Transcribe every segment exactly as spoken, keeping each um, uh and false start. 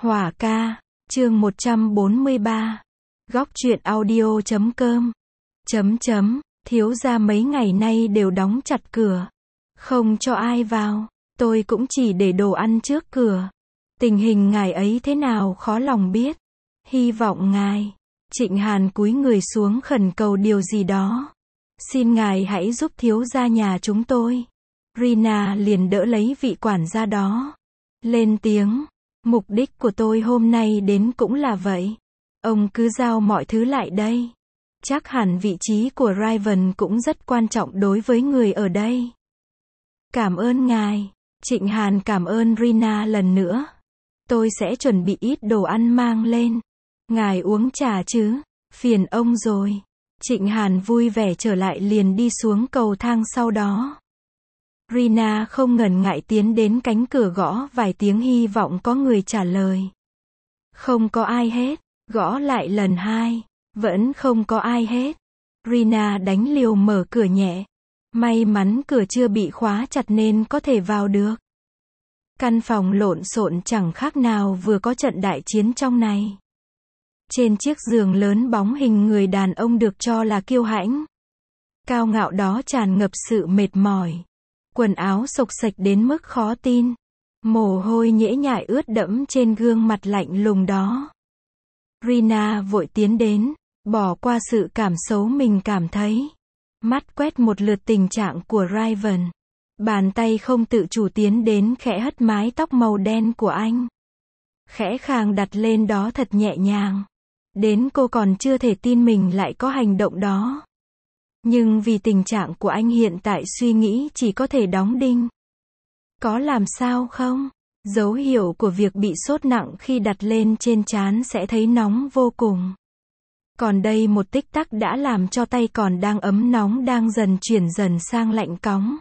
Hỏa ca, chương một trăm bốn mươi ba. Góc truyện audio chấm com. Chấm chấm, thiếu gia mấy ngày nay đều đóng chặt cửa. Không cho ai vào, tôi cũng chỉ để đồ ăn trước cửa. Tình hình ngài ấy thế nào khó lòng biết. Hy vọng ngài. Trịnh Hàn cúi người xuống khẩn cầu điều gì đó. Xin ngài hãy giúp thiếu gia nhà chúng tôi. Rina liền đỡ lấy vị quản gia đó. Lên tiếng. Mục đích của tôi hôm nay đến cũng là vậy. Ông cứ giao mọi thứ lại đây. Chắc hẳn vị trí của Raven cũng rất quan trọng đối với người ở đây. Cảm ơn ngài. Trịnh Hàn cảm ơn Rina lần nữa. Tôi sẽ chuẩn bị ít đồ ăn mang lên. Ngài uống trà chứ? Phiền ông rồi. Trịnh Hàn vui vẻ trở lại liền đi xuống cầu thang sau đó. Rina không ngần ngại tiến đến cánh cửa gõ vài tiếng hy vọng có người trả lời. Không có ai hết. Gõ lại lần hai. Vẫn không có ai hết. Rina đánh liều mở cửa nhẹ. May mắn cửa chưa bị khóa chặt nên có thể vào được. Căn phòng lộn xộn chẳng khác nào vừa có trận đại chiến trong này. Trên chiếc giường lớn bóng hình người đàn ông được cho là kiêu hãnh. Cao ngạo đó tràn ngập sự mệt mỏi. Quần áo xộc xệch đến mức khó tin. Mồ hôi nhễ nhại ướt đẫm trên gương mặt lạnh lùng đó. Rina vội tiến đến, bỏ qua sự cảm xấu mình cảm thấy. Mắt quét một lượt tình trạng của Raven. Bàn tay không tự chủ tiến đến khẽ hất mái tóc màu đen của anh. Khẽ khàng đặt lên đó thật nhẹ nhàng. Đến cô còn chưa thể tin mình lại có hành động đó. Nhưng vì tình trạng của anh hiện tại suy nghĩ chỉ có thể đóng đinh. Có làm sao không? Dấu hiệu của việc bị sốt nặng khi đặt lên trên trán sẽ thấy nóng vô cùng. Còn đây một tích tắc đã làm cho tay còn đang ấm nóng đang dần chuyển dần sang lạnh cóng.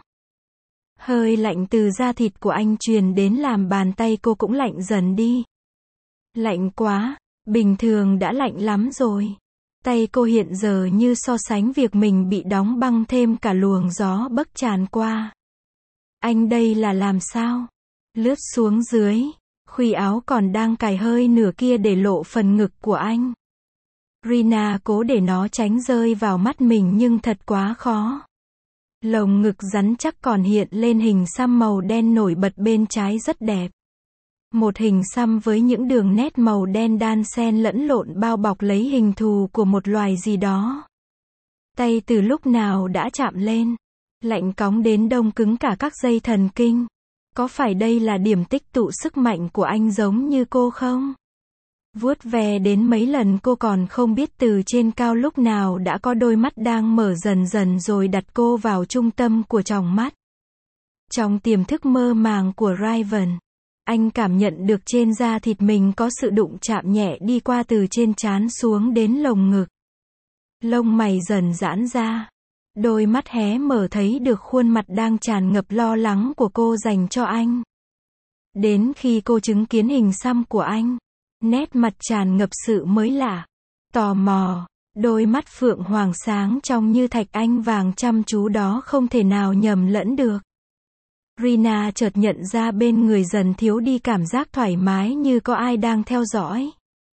Hơi lạnh từ da thịt của anh truyền đến làm bàn tay cô cũng lạnh dần đi. Lạnh quá, bình thường đã lạnh lắm rồi. Tay cô hiện giờ như so sánh việc mình bị đóng băng thêm cả luồng gió bấc tràn qua. Anh đây là làm sao? Lướt xuống dưới, khuy áo còn đang cài hơi nửa kia để lộ phần ngực của anh. Rina cố để nó tránh rơi vào mắt mình nhưng thật quá khó. Lồng ngực rắn chắc còn hiện lên hình xăm màu đen nổi bật bên trái rất đẹp. Một hình xăm với những đường nét màu đen đan xen lẫn lộn bao bọc lấy hình thù của một loài gì đó. Tay từ lúc nào đã chạm lên. Lạnh cóng đến đông cứng cả các dây thần kinh. Có phải đây là điểm tích tụ sức mạnh của anh giống như cô không? Vuốt ve đến mấy lần cô còn không biết từ trên cao lúc nào đã có đôi mắt đang mở dần dần rồi đặt cô vào trung tâm của tròng mắt. Trong tiềm thức mơ màng của Raven, anh cảm nhận được trên da thịt mình có sự đụng chạm nhẹ đi qua từ trên trán xuống đến lồng ngực. Lông mày dần giãn ra. Đôi mắt hé mở thấy được khuôn mặt đang tràn ngập lo lắng của cô dành cho anh. Đến khi cô chứng kiến hình xăm của anh, nét mặt tràn ngập sự mới lạ, tò mò, đôi mắt phượng hoàng sáng trong như thạch anh vàng chăm chú đó không thể nào nhầm lẫn được. Rina chợt nhận ra bên người dần thiếu đi cảm giác thoải mái như có ai đang theo dõi.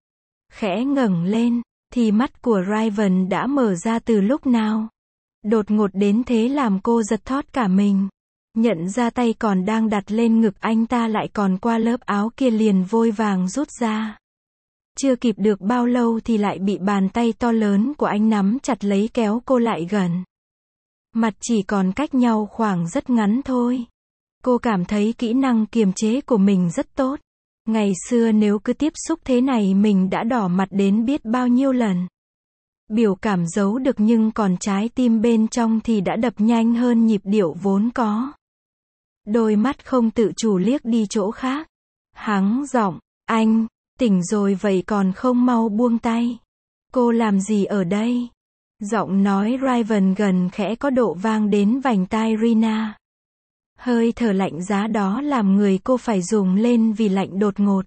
Khẽ ngẩng lên, thì mắt của Raven đã mở ra từ lúc nào. Đột ngột đến thế làm cô giật thót cả mình. Nhận ra tay còn đang đặt lên ngực anh ta lại còn qua lớp áo kia liền vội vàng rút ra. Chưa kịp được bao lâu thì lại bị bàn tay to lớn của anh nắm chặt lấy kéo cô lại gần. Mặt chỉ còn cách nhau khoảng rất ngắn thôi. Cô cảm thấy kỹ năng kiềm chế của mình rất tốt. Ngày xưa nếu cứ tiếp xúc thế này mình đã đỏ mặt đến biết bao nhiêu lần. Biểu cảm giấu được nhưng còn trái tim bên trong thì đã đập nhanh hơn nhịp điệu vốn có. Đôi mắt không tự chủ liếc đi chỗ khác. Hắng giọng, anh, tỉnh rồi vậy còn không mau buông tay. Cô làm gì ở đây? Giọng nói Raven gần khẽ có độ vang đến vành tai Rina. Hơi thở lạnh giá đó làm người cô phải rùng lên vì lạnh đột ngột.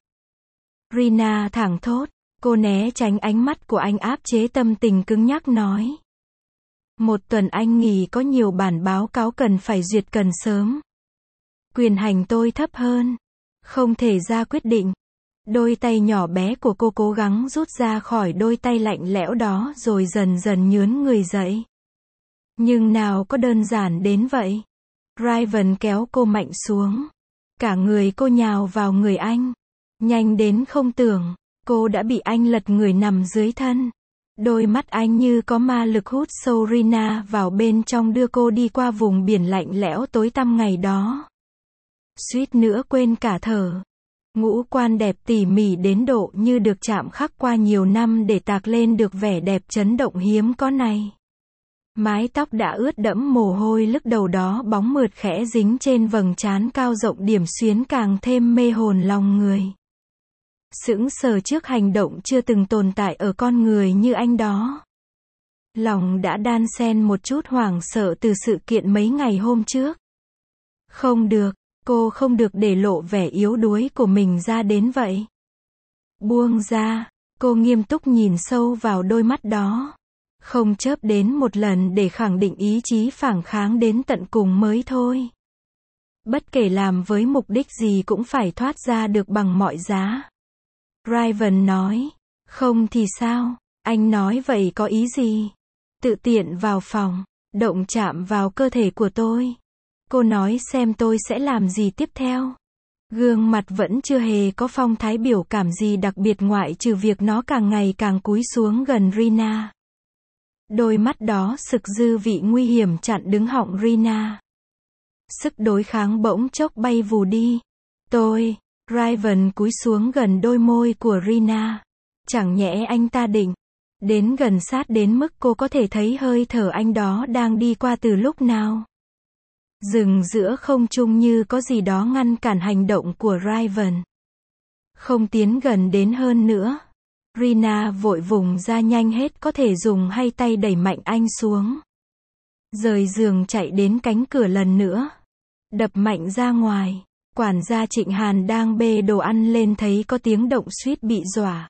Rina thẳng thốt. Cô né tránh ánh mắt của anh áp chế tâm tình cứng nhắc nói. Một tuần anh nghỉ có nhiều bản báo cáo cần phải duyệt cần sớm. Quyền hành tôi thấp hơn. Không thể ra quyết định. Đôi tay nhỏ bé của cô cố gắng rút ra khỏi đôi tay lạnh lẽo đó rồi dần dần nhướn người dậy. Nhưng nào có đơn giản đến vậy. Raven kéo cô mạnh xuống. Cả người cô nhào vào người anh. Nhanh đến không tưởng, cô đã bị anh lật người nằm dưới thân. Đôi mắt anh như có ma lực hút sâu Rina vào bên trong đưa cô đi qua vùng biển lạnh lẽo tối tăm ngày đó. Suýt nữa quên cả thở. Ngũ quan đẹp tỉ mỉ đến độ như được chạm khắc qua nhiều năm để tạc lên được vẻ đẹp chấn động hiếm có này. Mái tóc đã ướt đẫm mồ hôi lức đầu đó bóng mượt khẽ dính trên vầng trán cao rộng điểm xuyến càng thêm mê hồn lòng người. Sững sờ trước hành động chưa từng tồn tại ở con người như anh đó. Lòng đã đan xen một chút hoảng sợ từ sự kiện mấy ngày hôm trước. Không được, cô không được để lộ vẻ yếu đuối của mình ra đến vậy. Buông ra, cô nghiêm túc nhìn sâu vào đôi mắt đó. Không chớp đến một lần để khẳng định ý chí phản kháng đến tận cùng mới thôi. Bất kể làm với mục đích gì cũng phải thoát ra được bằng mọi giá. Raven nói, không thì sao, anh nói vậy có ý gì? Tự tiện vào phòng, động chạm vào cơ thể của tôi. Cô nói xem tôi sẽ làm gì tiếp theo. Gương mặt vẫn chưa hề có phong thái biểu cảm gì đặc biệt ngoại trừ việc nó càng ngày càng cúi xuống gần Rina. Đôi mắt đó sực dư vị nguy hiểm chặn đứng họng Rina. Sức đối kháng bỗng chốc bay vù đi. Tôi, Raven cúi xuống gần đôi môi của Rina. Chẳng nhẽ anh ta định đến gần sát đến mức cô có thể thấy hơi thở anh đó đang đi qua từ lúc nào. Dừng giữa không trung như có gì đó ngăn cản hành động của Raven. Không tiến gần đến hơn nữa. Rina vội vùng ra nhanh hết có thể dùng hai tay đẩy mạnh anh xuống. Rời giường chạy đến cánh cửa lần nữa. Đập mạnh ra ngoài. Quản gia Trịnh Hàn đang bê đồ ăn lên thấy có tiếng động suýt bị dọa.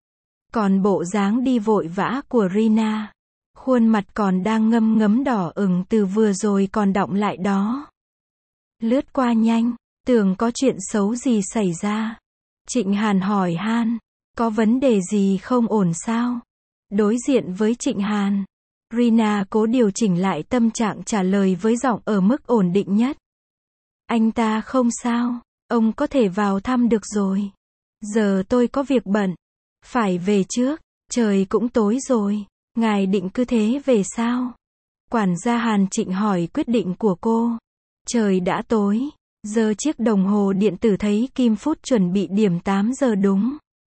Còn bộ dáng đi vội vã của Rina. Khuôn mặt còn đang ngâm ngấm đỏ ửng từ vừa rồi còn đọng lại đó. Lướt qua nhanh, tưởng có chuyện xấu gì xảy ra. Trịnh Hàn hỏi han, có vấn đề gì không ổn sao? Đối diện với Trịnh Hàn, Rina cố điều chỉnh lại tâm trạng trả lời với giọng ở mức ổn định nhất. Anh ta không sao, ông có thể vào thăm được rồi. Giờ tôi có việc bận, phải về trước, trời cũng tối rồi. Ngài định cứ thế về sao? Quản gia Hàn Trịnh hỏi quyết định của cô. Trời đã tối, giờ chiếc đồng hồ điện tử thấy kim phút chuẩn bị điểm tám giờ đúng.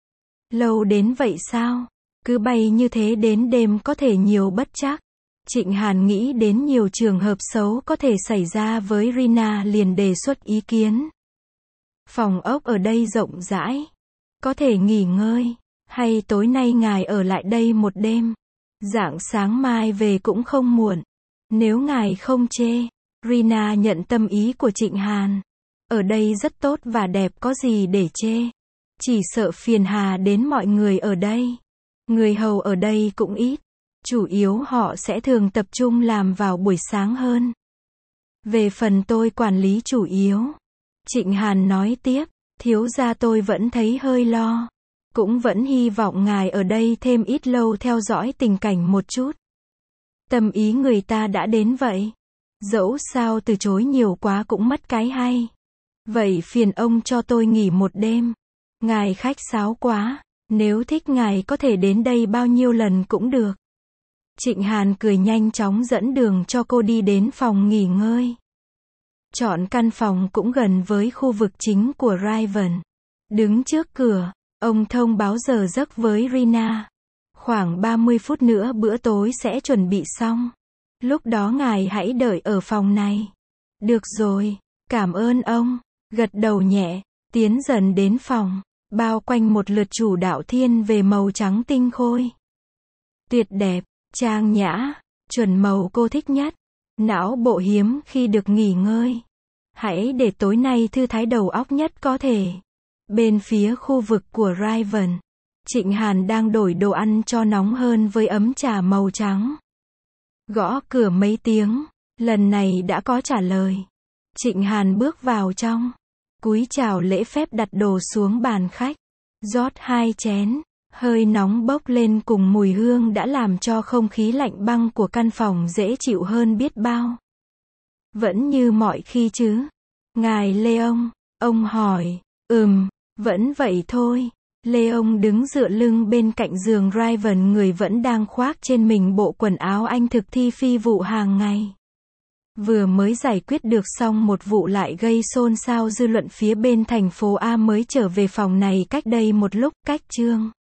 Lâu đến vậy sao? Cứ bay như thế đến đêm có thể nhiều bất trắc. Trịnh Hàn nghĩ đến nhiều trường hợp xấu có thể xảy ra với Rina liền đề xuất ý kiến. Phòng ốc ở đây rộng rãi. Có thể nghỉ ngơi. Hay tối nay ngài ở lại đây một đêm. Rạng sáng mai về cũng không muộn. Nếu ngài không chê. Rina nhận tâm ý của Trịnh Hàn. Ở đây rất tốt và đẹp có gì để chê. Chỉ sợ phiền hà đến mọi người ở đây. Người hầu ở đây cũng ít. Chủ yếu họ sẽ thường tập trung làm vào buổi sáng hơn. Về phần tôi quản lý chủ yếu. Trịnh Hàn nói tiếp. Thiếu gia tôi vẫn thấy hơi lo. Cũng vẫn hy vọng ngài ở đây thêm ít lâu theo dõi tình cảnh một chút. Tâm ý người ta đã đến vậy. Dẫu sao từ chối nhiều quá cũng mất cái hay. Vậy phiền ông cho tôi nghỉ một đêm. Ngài khách sáo quá. Nếu thích ngài có thể đến đây bao nhiêu lần cũng được. Trịnh Hàn cười nhanh chóng dẫn đường cho cô đi đến phòng nghỉ ngơi. Chọn căn phòng cũng gần với khu vực chính của Raven. Đứng trước cửa, ông thông báo giờ giấc với Rina. Khoảng ba mươi phút nữa bữa tối sẽ chuẩn bị xong. Lúc đó ngài hãy đợi ở phòng này. Được rồi, cảm ơn ông. Gật đầu nhẹ, tiến dần đến phòng, bao quanh một lượt chủ đạo thiên về màu trắng tinh khôi. Tuyệt đẹp, trang nhã, chuẩn màu cô thích nhất. Não bộ hiếm khi được nghỉ ngơi. Hãy để tối nay thư thái đầu óc nhất có thể. Bên phía khu vực của Raven, Trịnh Hàn đang đổi đồ ăn cho nóng hơn với ấm trà màu trắng. Gõ cửa mấy tiếng, lần này đã có trả lời. Trịnh Hàn bước vào trong, cúi chào lễ phép đặt đồ xuống bàn khách. Rót hai chén. Hơi nóng bốc lên cùng mùi hương đã làm cho không khí lạnh băng của căn phòng dễ chịu hơn biết bao. Vẫn như mọi khi chứ? Ngài Leon, ông hỏi. Ừm, vẫn vậy thôi. Leon đứng dựa lưng bên cạnh giường Raven, người vẫn đang khoác trên mình bộ quần áo anh thực thi phi vụ hàng ngày. Vừa mới giải quyết được xong một vụ lại gây xôn xao dư luận phía bên thành phố A mới trở về phòng này cách đây một lúc, cách chương.